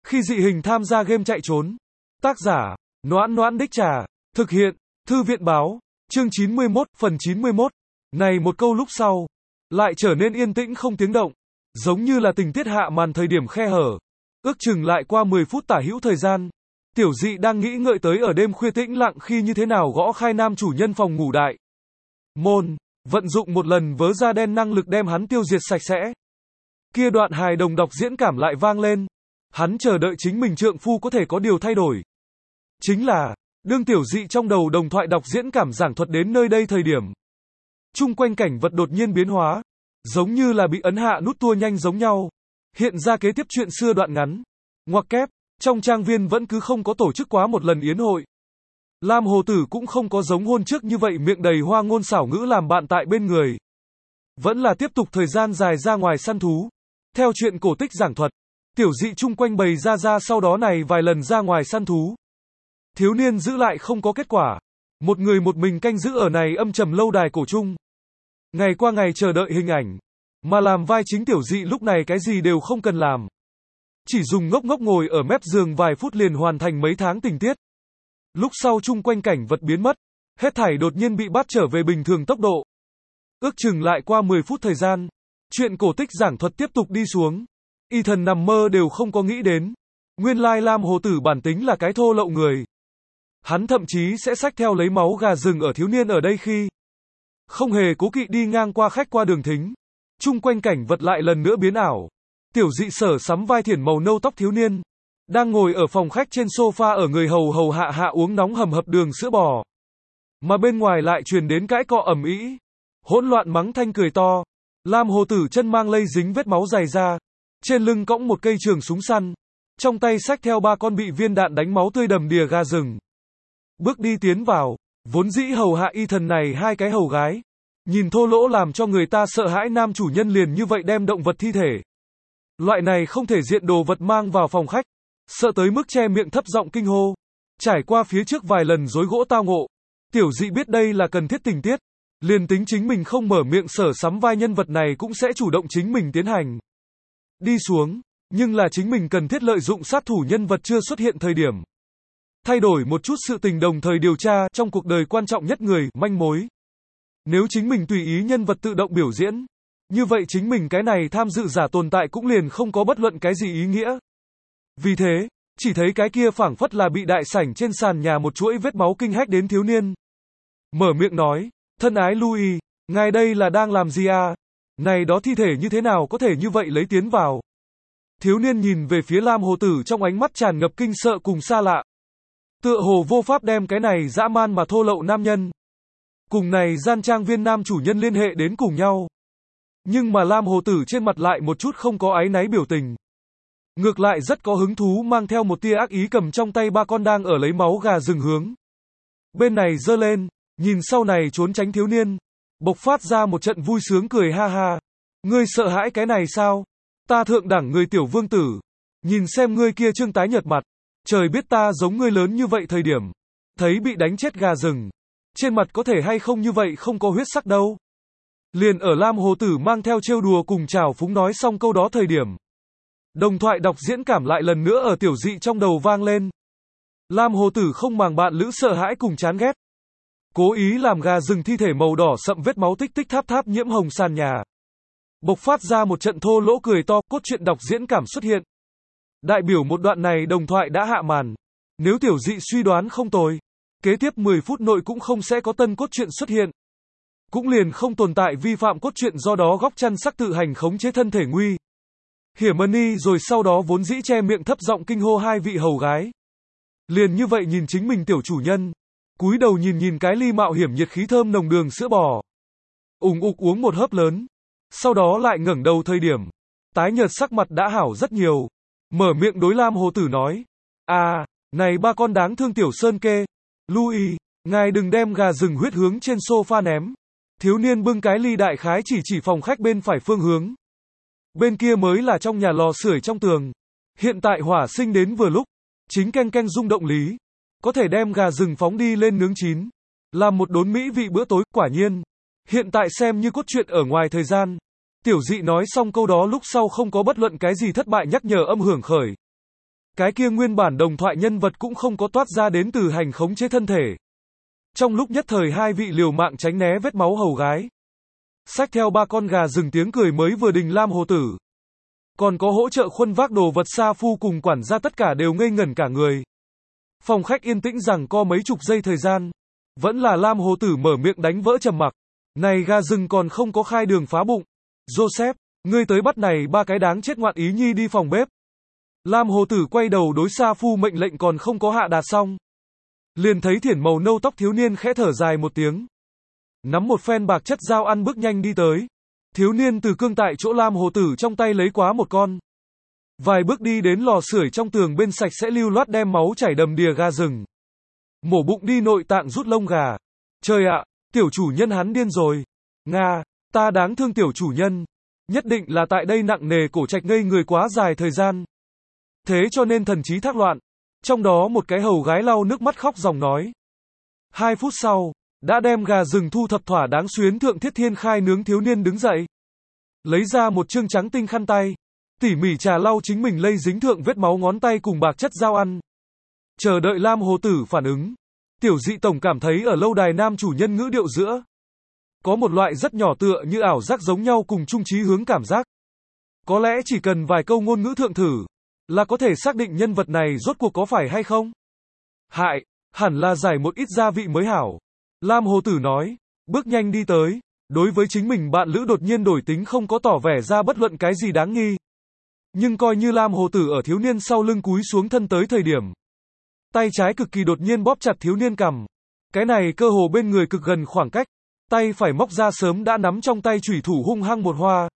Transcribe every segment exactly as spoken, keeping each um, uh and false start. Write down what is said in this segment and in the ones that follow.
Khi dị hình tham gia game chạy trốn. Tác giả, Noãn Noãn Đích Trà. Thực hiện, Thư viện báo. Chương chín mươi mốt, phần chín mươi mốt. Này một câu lúc sau, lại trở nên yên tĩnh không tiếng động. Giống như là tình tiết hạ màn thời điểm khe hở. Ước chừng lại qua mười phút tả hữu thời gian. Tiểu dị đang nghĩ ngợi tới ở đêm khuya tĩnh lặng khi như thế nào gõ khai nam chủ nhân phòng ngủ đại môn, vận dụng một lần vớ da đen năng lực đem hắn tiêu diệt sạch sẽ. Kia đoạn hài đồng đọc diễn cảm lại vang lên. Hắn chờ đợi chính mình trượng phu có thể có điều thay đổi. Chính là, đương tiểu dị trong đầu đồng thoại đọc diễn cảm giảng thuật đến nơi đây thời điểm. Chung quanh cảnh vật đột nhiên biến hóa. Giống như là bị ấn hạ nút tua nhanh giống nhau. Hiện ra kế tiếp chuyện xưa đoạn ngắn. Ngoặc kép, trong trang viên vẫn cứ không có tổ chức quá một lần yến hội. Lam Hồ Tử cũng không có giống hôn trước như vậy miệng đầy hoa ngôn xảo ngữ làm bạn tại bên người. Vẫn là tiếp tục thời gian dài ra ngoài săn thú. Theo chuyện cổ tích giảng thuật, tiểu dị chung quanh bày ra ra sau đó này vài lần ra ngoài săn thú. Thiếu niên giữ lại không có kết quả. Một người một mình canh giữ ở này âm trầm lâu đài cổ chung. Ngày qua ngày chờ đợi hình ảnh. Mà làm vai chính tiểu dị lúc này cái gì đều không cần làm. Chỉ dùng ngốc ngốc ngồi ở mép giường vài phút liền hoàn thành mấy tháng tình tiết. Lúc sau chung quanh cảnh vật biến mất. Hết thảy đột nhiên bị bắt trở về bình thường tốc độ. Ước chừng lại qua mười phút thời gian. Chuyện cổ tích giảng thuật tiếp tục đi xuống. Y thần nằm mơ đều không có nghĩ đến. Nguyên lai Lam Hồ Tử bản tính là cái thô lậu người. Hắn thậm chí sẽ xách theo lấy máu gà rừng ở thiếu niên ở đây khi. Không hề cố kỵ đi ngang qua khách qua đường thính. Chung quanh cảnh vật lại lần nữa biến ảo. Tiểu dị sở sắm vai thiển màu nâu tóc thiếu niên. Đang ngồi ở phòng khách trên sofa ở người hầu hầu hạ hạ uống nóng hầm hập đường sữa bò. Mà bên ngoài lại truyền đến cãi cọ ầm ĩ, hỗn loạn mắng thanh cười to. Lam Hồ Tử chân mang lây dính vết máu dày ra. Trên lưng cõng một cây trường súng săn. Trong tay xách theo ba con bị viên đạn đánh máu tươi đầm đìa gà rừng. Bước đi tiến vào. Vốn dĩ hầu hạ y thần này hai cái hầu gái. Nhìn thô lỗ làm cho người ta sợ hãi nam chủ nhân liền như vậy đem động vật thi thể. Loại này không thể diện đồ vật mang vào phòng khách. Sợ tới mức che miệng thấp giọng kinh hô. Trải qua phía trước vài lần dối gỗ tao ngộ. Tiểu dị biết đây là cần thiết tình tiết. Liền tính chính mình không mở miệng sở sắm vai nhân vật này cũng sẽ chủ động chính mình tiến hành. Đi xuống. Nhưng là chính mình cần thiết lợi dụng sát thủ nhân vật chưa xuất hiện thời điểm. Thay đổi một chút sự tình đồng thời điều tra trong cuộc đời quan trọng nhất người, manh mối. Nếu chính mình tùy ý nhân vật tự động biểu diễn. Như vậy chính mình cái này tham dự giả tồn tại cũng liền không có bất luận cái gì ý nghĩa. Vì thế, chỉ thấy cái kia phảng phất là bị đại sảnh trên sàn nhà một chuỗi vết máu kinh hách đến thiếu niên. Mở miệng nói, thân ái Louis, ngài đây là đang làm gì à? Này đó thi thể như thế nào có thể như vậy lấy tiến vào? Thiếu niên nhìn về phía Lam Hồ Tử trong ánh mắt tràn ngập kinh sợ cùng xa lạ. Tựa hồ vô pháp đem cái này dã man mà thô lậu nam nhân. Cùng này gian trang viên nam chủ nhân liên hệ đến cùng nhau. Nhưng mà Lam Hồ Tử trên mặt lại một chút không có áy náy biểu tình. Ngược lại rất có hứng thú mang theo một tia ác ý cầm trong tay ba con đang ở lấy máu gà rừng hướng. Bên này giơ lên, nhìn sau này trốn tránh thiếu niên. Bộc phát ra một trận vui sướng cười ha ha. Ngươi sợ hãi cái này sao? Ta thượng đẳng người tiểu vương tử. Nhìn xem ngươi kia trương tái nhợt mặt. Trời biết ta giống ngươi lớn như vậy thời điểm. Thấy bị đánh chết gà rừng. Trên mặt có thể hay không như vậy không có huyết sắc đâu. Liền ở Lam Hồ Tử mang theo trêu đùa cùng chào phúng nói xong câu đó thời điểm. Đồng thoại đọc diễn cảm lại lần nữa ở tiểu dị trong đầu vang lên. Lam Hồ Tử không màng bạn lữ sợ hãi cùng chán ghét. Cố ý làm gà rừng thi thể màu đỏ sậm vết máu tích tích tháp tháp nhiễm hồng sàn nhà. Bộc phát ra một trận thô lỗ cười to, cốt truyện đọc diễn cảm xuất hiện. Đại biểu một đoạn này đồng thoại đã hạ màn. Nếu tiểu dị suy đoán không tồi, kế tiếp mười phút nội cũng không sẽ có tân cốt truyện xuất hiện. Cũng liền không tồn tại vi phạm cốt truyện do đó góc chăn sắc tự hành khống chế thân thể nguy. Hiểm rồi sau đó vốn dĩ che miệng thấp giọng kinh hô hai vị hầu gái. Liền như vậy nhìn chính mình tiểu chủ nhân. Cúi đầu nhìn nhìn cái ly mạo hiểm nhiệt khí thơm nồng đường sữa bò. Ùng ục uống một hớp lớn. Sau đó lại ngẩng đầu thời điểm. Tái nhợt sắc mặt đã hảo rất nhiều. Mở miệng đối Lam Hồ Tử nói. À, này ba con đáng thương tiểu sơn kê. Louis, ngài đừng đem gà rừng huyết hướng trên sofa ném. Thiếu niên bưng cái ly đại khái chỉ chỉ phòng khách bên phải phương hướng. Bên kia mới là trong nhà lò sưởi trong tường. Hiện tại hỏa sinh đến vừa lúc. Chính canh canh rung động lý. Có thể đem gà rừng phóng đi lên nướng chín. Làm một đốn mỹ vị bữa tối, quả nhiên. Hiện tại xem như cốt truyện ở ngoài thời gian. Tiểu dị nói xong câu đó lúc sau không có bất luận cái gì thất bại nhắc nhở âm hưởng khởi. Cái kia nguyên bản đồng thoại nhân vật cũng không có toát ra đến từ hành khống chế thân thể. Trong lúc nhất thời hai vị liều mạng tránh né vết máu hầu gái. Xách theo ba con gà rừng tiếng cười mới vừa đình Lam Hồ Tử. Còn có hỗ trợ khuân vác đồ vật Sa Phu cùng quản gia tất cả đều ngây ngẩn cả người. Phòng khách yên tĩnh rằng co mấy chục giây thời gian. Vẫn là Lam Hồ Tử mở miệng đánh vỡ trầm mặc. Này gà rừng còn không có khai đường phá bụng. Joseph, ngươi tới bắt này ba cái đáng chết ngoạn ý nhi đi phòng bếp. Lam Hồ Tử quay đầu đối Sa Phu mệnh lệnh còn không có hạ đạt xong. Liền thấy thiển màu nâu tóc thiếu niên khẽ thở dài một tiếng. Nắm một phen bạc chất dao ăn bước nhanh đi tới. Thiếu niên từ cương tại chỗ Lam Hồ Tử trong tay lấy quá một con. Vài bước đi đến lò sưởi trong tường bên sạch sẽ lưu loát đem máu chảy đầm đìa gà rừng. Mổ bụng đi nội tạng rút lông gà. Trời ạ, tiểu chủ nhân hắn điên rồi. Nga, ta đáng thương tiểu chủ nhân. Nhất định là tại đây nặng nề cổ trạch ngây người quá dài thời gian. Thế cho nên thần trí thác loạn. Trong đó một cái hầu gái lau nước mắt khóc ròng nói. Hai phút sau, đã đem gà rừng thu thập thỏa đáng xuyến thượng thiết thiên khai nướng thiếu niên đứng dậy. Lấy ra một chương trắng tinh khăn tay. Tỉ mỉ trà lau chính mình lây dính thượng vết máu ngón tay cùng bạc chất dao ăn. Chờ đợi Lam Hồ Tử phản ứng. Tiểu dị tổng cảm thấy ở lâu đài nam chủ nhân ngữ điệu giữa. Có một loại rất nhỏ tựa như ảo giác giống nhau cùng chung chí hướng cảm giác. Có lẽ chỉ cần vài câu ngôn ngữ thượng thử. Là có thể xác định nhân vật này rốt cuộc có phải hay không? Hại, hẳn là giải một ít gia vị mới hảo. Lam Hồ Tử nói, bước nhanh đi tới, đối với chính mình bạn lữ đột nhiên đổi tính không có tỏ vẻ ra bất luận cái gì đáng nghi. Nhưng coi như Lam Hồ Tử ở thiếu niên sau lưng cúi xuống thân tới thời điểm. Tay trái cực kỳ đột nhiên bóp chặt thiếu niên cằm. Cái này cơ hồ bên người cực gần khoảng cách. Tay phải móc ra sớm đã nắm trong tay chủy thủ hung hăng một hoa.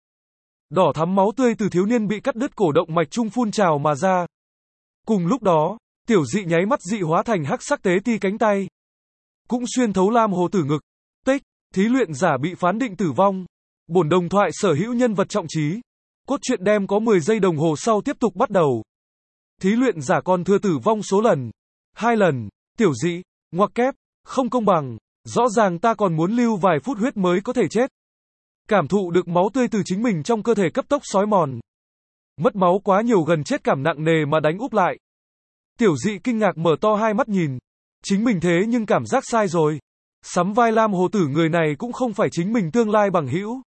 Đỏ thắm máu tươi từ thiếu niên bị cắt đứt cổ động mạch trung phun trào mà ra. Cùng lúc đó, tiểu dị nháy mắt dị hóa thành hắc sắc tế ti cánh tay. Cũng xuyên thấu Lam Hồ Tử ngực. Tích, thí luyện giả bị phán định tử vong. Bổn đồng thoại sở hữu nhân vật trọng trí. Cốt truyện đem có mười giây đồng hồ sau tiếp tục bắt đầu. Thí luyện giả còn thừa tử vong số lần. Hai lần, tiểu dị, ngoặc kép, không công bằng. Rõ ràng ta còn muốn lưu vài phút huyết mới có thể chết. Cảm thụ được máu tươi từ chính mình trong cơ thể cấp tốc xói mòn. Mất máu quá nhiều gần chết cảm nặng nề mà đánh úp lại. Tiểu dị kinh ngạc mở to hai mắt nhìn. Chính mình thế nhưng cảm giác sai rồi. Sắm vai Lam Hồ Tử người này cũng không phải chính mình tương lai bằng hữu.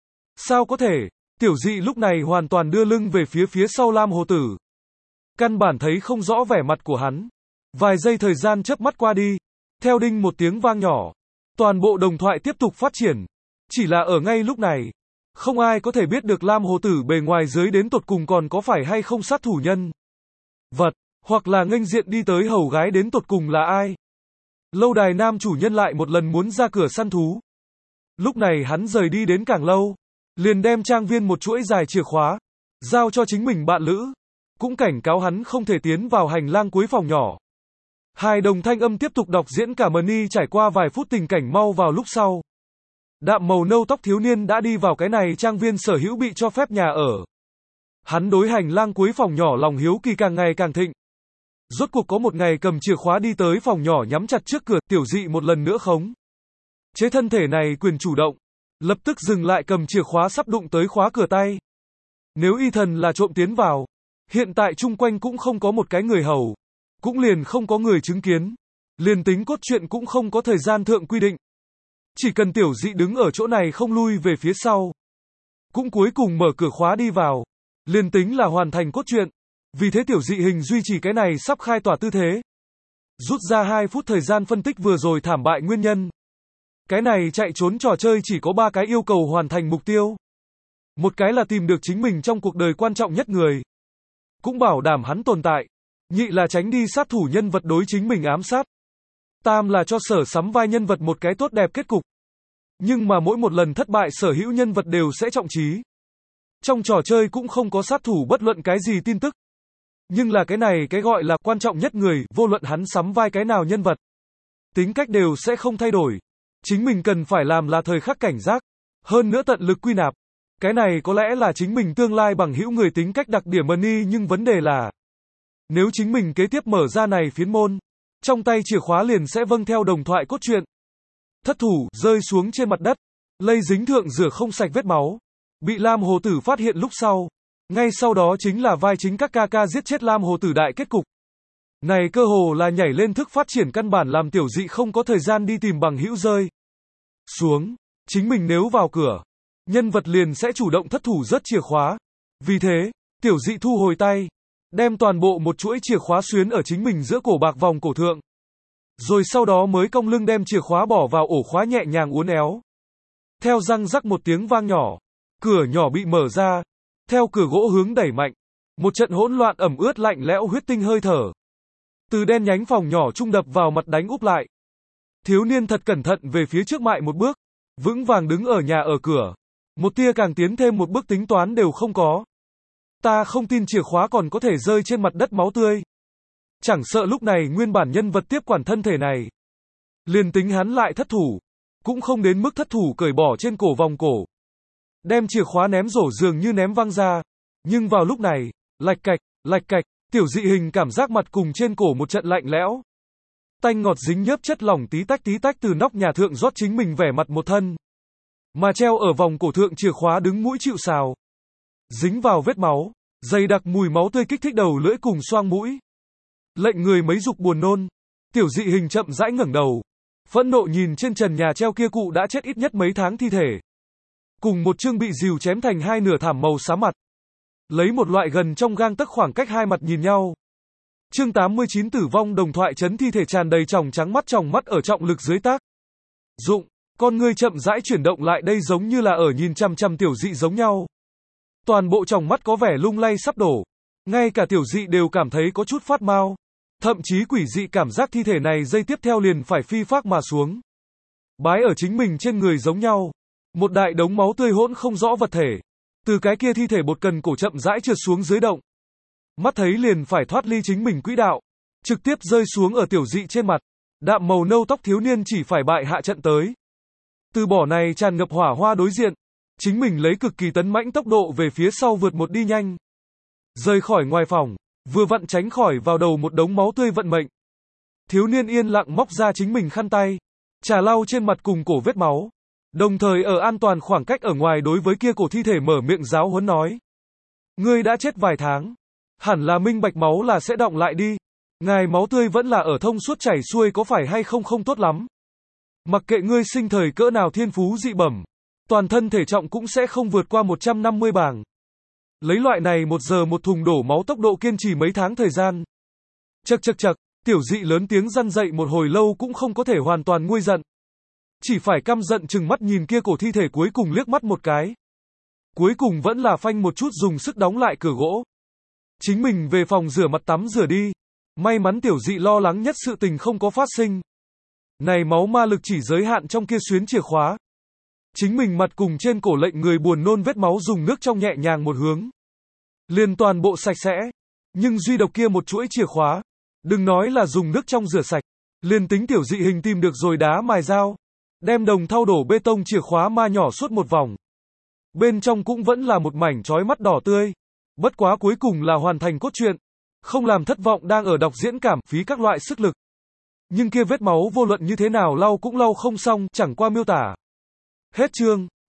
Sao có thể, tiểu dị lúc này hoàn toàn đưa lưng về phía phía sau Lam Hồ Tử. Căn bản thấy không rõ vẻ mặt của hắn. Vài giây thời gian chớp mắt qua đi. Theo đinh một tiếng vang nhỏ. Toàn bộ đồng thoại tiếp tục phát triển. Chỉ là ở ngay lúc này. Không ai có thể biết được Lam Hồ Tử bề ngoài dưới đến tột cùng còn có phải hay không sát thủ nhân. Vật, hoặc là nghênh diện đi tới hầu gái đến tột cùng là ai. Lâu đài nam chủ nhân lại một lần muốn ra cửa săn thú. Lúc này hắn rời đi đến càng lâu. Liền đem trang viên một chuỗi dài chìa khóa. Giao cho chính mình bạn lữ. Cũng cảnh cáo hắn không thể tiến vào hành lang cuối phòng nhỏ. Hai đồng thanh âm tiếp tục đọc diễn cả mani trải qua vài phút tình cảnh mau vào lúc sau. Đạm màu nâu tóc thiếu niên đã đi vào cái này trang viên sở hữu bị cho phép nhà ở. Hắn đối hành lang cuối phòng nhỏ lòng hiếu kỳ càng ngày càng thịnh. Rốt cuộc có một ngày cầm chìa khóa đi tới phòng nhỏ nhắm chặt trước cửa, tiểu dị một lần nữa khống chế thân thể này quyền chủ động. Lập tức dừng lại cầm chìa khóa sắp đụng tới khóa cửa tay. Nếu y thần là trộm tiến vào. Hiện tại chung quanh cũng không có một cái người hầu. Cũng liền không có người chứng kiến. Liền tính cốt truyện cũng không có thời gian thượng quy định. Chỉ cần tiểu dị đứng ở chỗ này không lui về phía sau. Cũng cuối cùng mở cửa khóa đi vào. Liền tính là hoàn thành cốt truyện. Vì thế tiểu dị hình duy trì cái này sắp khai tỏa tư thế. Rút ra hai phút thời gian phân tích vừa rồi thảm bại nguyên nhân. Cái này chạy trốn trò chơi chỉ có ba cái yêu cầu hoàn thành mục tiêu. Một cái là tìm được chính mình trong cuộc đời quan trọng nhất người. Cũng bảo đảm hắn tồn tại. Nhị là tránh đi sát thủ nhân vật đối chính mình ám sát. Tam là cho sở sắm vai nhân vật một cái tốt đẹp kết cục. Nhưng mà mỗi một lần thất bại sở hữu nhân vật đều sẽ trọng trí. Trong trò chơi cũng không có sát thủ bất luận cái gì tin tức. Nhưng là cái này cái gọi là quan trọng nhất người, vô luận hắn sắm vai cái nào nhân vật. Tính cách đều sẽ không thay đổi. Chính mình cần phải làm là thời khắc cảnh giác. Hơn nữa tận lực quy nạp. Cái này có lẽ là chính mình tương lai bằng hữu người tính cách đặc điểm money nhưng vấn đề là. Nếu chính mình kế tiếp mở ra này phiến môn. Trong tay chìa khóa liền sẽ vâng theo đồng thoại cốt truyện. Thất thủ, rơi xuống trên mặt đất. Lây dính thượng rửa không sạch vết máu. Bị Lam Hồ Tử phát hiện lúc sau. Ngay sau đó chính là vai chính các ca ca giết chết Lam Hồ Tử đại kết cục. Này cơ hồ là nhảy lên thức phát triển căn bản làm tiểu dị không có thời gian đi tìm bằng hữu rơi xuống. Chính mình nếu vào cửa, nhân vật liền sẽ chủ động thất thủ rớt chìa khóa. Vì thế, tiểu dị thu hồi tay, đem toàn bộ một chuỗi chìa khóa xuyến ở chính mình giữa cổ bạc vòng cổ thượng. Rồi sau đó mới cong lưng đem chìa khóa bỏ vào ổ khóa nhẹ nhàng uốn éo. Theo răng rắc một tiếng vang nhỏ, cửa nhỏ bị mở ra, theo cửa gỗ hướng đẩy mạnh. Một trận hỗn loạn ẩm ướt lạnh lẽo huyết tinh hơi thở. Từ đen nhánh phòng nhỏ trung đập vào mặt đánh úp lại. Thiếu niên thật cẩn thận về phía trước mại một bước, vững vàng đứng ở nhà ở cửa. Một tia càng tiến thêm một bước tính toán đều không có. Ta không tin chìa khóa còn có thể rơi trên mặt đất máu tươi. Chẳng sợ lúc này nguyên bản nhân vật tiếp quản thân thể này. Liền tính hắn lại thất thủ, cũng không đến mức thất thủ cởi bỏ trên cổ vòng cổ. Đem chìa khóa ném rổ dường như ném văng ra. Nhưng vào lúc này, lạch cạch, lạch cạch, tiểu dị hình cảm giác mặt cùng trên cổ một trận lạnh lẽo. Tanh ngọt dính nhớp chất lỏng tí tách tí tách từ nóc nhà thượng rót chính mình vẻ mặt một thân. Mà treo ở vòng cổ thượng chìa khóa đứng mũi chịu sào. Dính vào vết máu, dày đặc mùi máu tươi kích thích đầu lưỡi cùng xoang mũi. Lệnh người mấy dục buồn nôn. Tiểu dị hình chậm rãi ngẩng đầu, phẫn nộ nhìn trên trần nhà treo kia cụ đã chết ít nhất mấy tháng thi thể. Cùng một chương bị rìu chém thành hai nửa thảm màu xám mặt. Lấy một loại gần trong gang tấc khoảng cách hai mặt nhìn nhau. Chương tám mươi chín tử vong đồng thoại chấn thi thể tràn đầy tròng trắng mắt tròng mắt ở trọng lực dưới tác dụng, con ngươi chậm rãi chuyển động lại đây giống như là ở nhìn chằm chằm tiểu dị giống nhau. Toàn bộ tròng mắt có vẻ lung lay sắp đổ, ngay cả tiểu dị đều cảm thấy có chút phát mau, thậm chí quỷ dị cảm giác thi thể này giây tiếp theo liền phải phi phác mà xuống. Bái ở chính mình trên người giống nhau, một đại đống máu tươi hỗn không rõ vật thể, từ cái kia thi thể bột cần cổ chậm rãi trượt xuống dưới động. Mắt thấy liền phải thoát ly chính mình quỹ đạo, trực tiếp rơi xuống ở tiểu dị trên mặt. Đạm màu nâu tóc thiếu niên chỉ phải bại hạ trận tới. Từ bỏ này tràn ngập hỏa hoa đối diện, chính mình lấy cực kỳ tấn mãnh tốc độ về phía sau vượt một đi nhanh. Rời khỏi ngoài phòng, vừa vặn tránh khỏi vào đầu một đống máu tươi vận mệnh. Thiếu niên yên lặng móc ra chính mình khăn tay, trà lau trên mặt cùng cổ vết máu. Đồng thời ở an toàn khoảng cách ở ngoài đối với kia cổ thi thể mở miệng giáo huấn nói. Ngươi đã chết vài tháng. Hẳn là minh bạch máu là sẽ đọng lại đi. Ngài máu tươi vẫn là ở thông suốt chảy xuôi có phải hay không không tốt lắm. Mặc kệ ngươi sinh thời cỡ nào thiên phú dị bẩm, toàn thân thể trọng cũng sẽ không vượt qua một trăm năm mươi bảng. Lấy loại này một giờ một thùng đổ máu tốc độ kiên trì mấy tháng thời gian. Chậc chậc chậc, tiểu dị lớn tiếng răn dậy một hồi lâu cũng không có thể hoàn toàn nguôi giận. Chỉ phải căm giận chừng mắt nhìn kia cổ thi thể cuối cùng liếc mắt một cái. Cuối cùng vẫn là phanh một chút dùng sức đóng lại cửa gỗ. Chính mình về phòng rửa mặt tắm rửa đi. May mắn tiểu dị lo lắng nhất sự tình không có phát sinh. Này máu ma lực chỉ giới hạn trong kia xuyến chìa khóa. Chính mình mặt cùng trên cổ lệnh người buồn nôn vết máu dùng nước trong nhẹ nhàng một hướng. Liền toàn bộ sạch sẽ. Nhưng duy độc kia một chuỗi chìa khóa. Đừng nói là dùng nước trong rửa sạch. Liền tính tiểu dị hình tìm được rồi đá mài dao. Đem đồng thau đổ bê tông chìa khóa ma nhỏ suốt một vòng. Bên trong cũng vẫn là một mảnh chói mắt đỏ tươi. Bất quá cuối cùng là hoàn thành cốt truyện. Không làm thất vọng đang ở đọc diễn cảm phí các loại sức lực. Nhưng kia vết máu vô luận như thế nào lau cũng lau không xong, chẳng qua miêu tả. Hết chương.